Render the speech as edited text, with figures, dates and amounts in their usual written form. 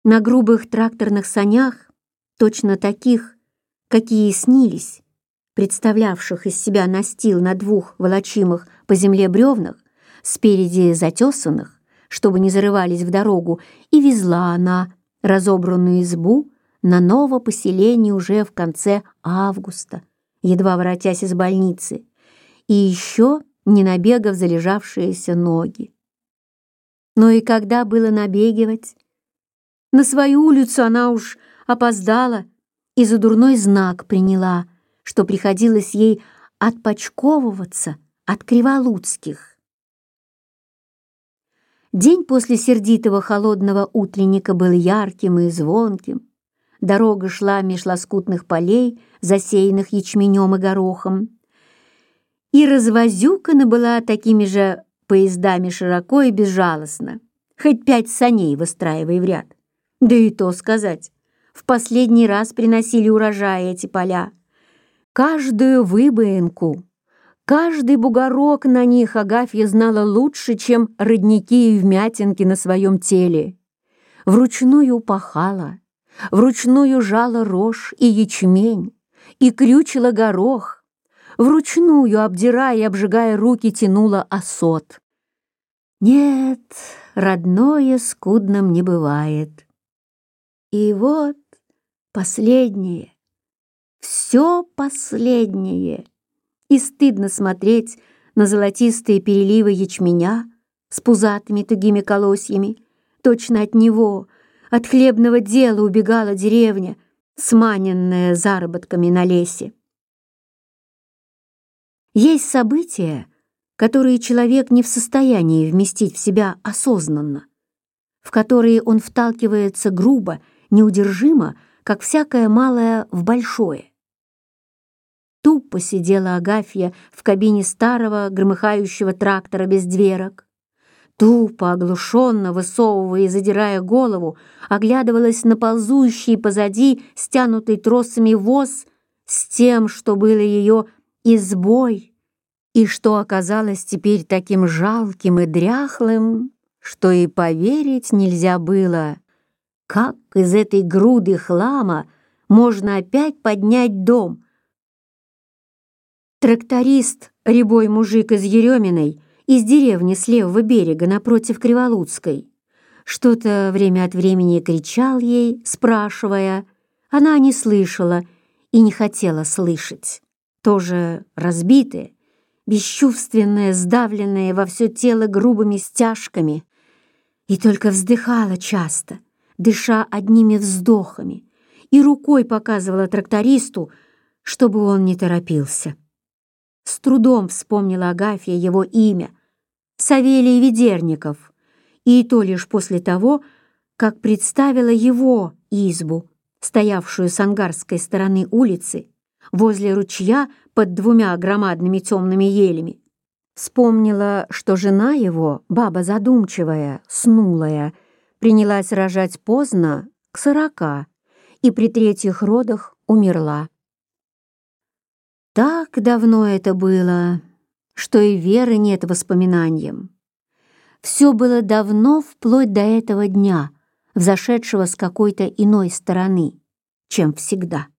На грубых тракторных санях, точно таких, какие снились, представлявших из себя настил на двух волочимых по земле бревнах, спереди затесанных, чтобы не зарывались в дорогу, и везла она разобранную избу на новое поселение уже в конце августа, едва воротясь из больницы, и еще не набегав залежавшиеся ноги. Но и когда было набегивать, на свою улицу она уж опоздала и за дурной знак приняла, что приходилось ей отпочковываться от Криволуцких. День после сердитого холодного утренника был ярким и звонким. Дорога шла меж лоскутных полей, засеянных ячменем и горохом, и развозюкана была такими же поездами широко и безжалостно, хоть 5 саней выстраивай в ряд. Да и то сказать, в последний раз приносили урожай эти поля. Каждую выбоинку, каждый бугорок на них Агафья знала лучше, чем родники и вмятинки на своем теле. Вручную пахала, вручную жала рожь и ячмень, и крючила горох, вручную, обдирая и обжигая руки, тянула осот. Нет, родное скудным не бывает. И вот последнее, все последнее, и стыдно смотреть на золотистые переливы ячменя с пузатыми тугими колосьями. Точно от него, от хлебного дела убегала деревня, сманенная заработками на лесе. Есть события, которые человек не в состоянии вместить в себя осознанно, в которые он вталкивается грубо, неудержимо, как всякое малое в большое. Тупо сидела Агафья в кабине старого громыхающего трактора без дверок. Тупо, оглушенно, высовывая и задирая голову, оглядывалась на ползущий позади стянутый тросами воз с тем, что было ее избой, и что оказалось теперь таким жалким и дряхлым, что и поверить нельзя было, как из этой груды хлама можно опять поднять дом. Тракторист, рябой мужик из Ереминой, из деревни с левого берега напротив Криволуцкой, что-то время от времени кричал ей, спрашивая. Она не слышала и не хотела слышать. Тоже разбитая, бесчувственная, сдавленная во все тело грубыми стяжками, и только вздыхала часто, дыша одними вздохами, и рукой показывала трактористу, чтобы он не торопился. С трудом вспомнила Агафья его имя — Савелий Ведерников, и то лишь после того, как представила его избу, стоявшую с ангарской стороны улицы, возле ручья под 2 громадными темными елями. Вспомнила, что жена его, баба задумчивая, снулая, принялась рожать поздно, к 40, и при 3-х родах умерла. Так давно это было, что и веры нет воспоминаниям. Все было давно вплоть до этого дня, взошедшего с какой-то иной стороны, чем всегда.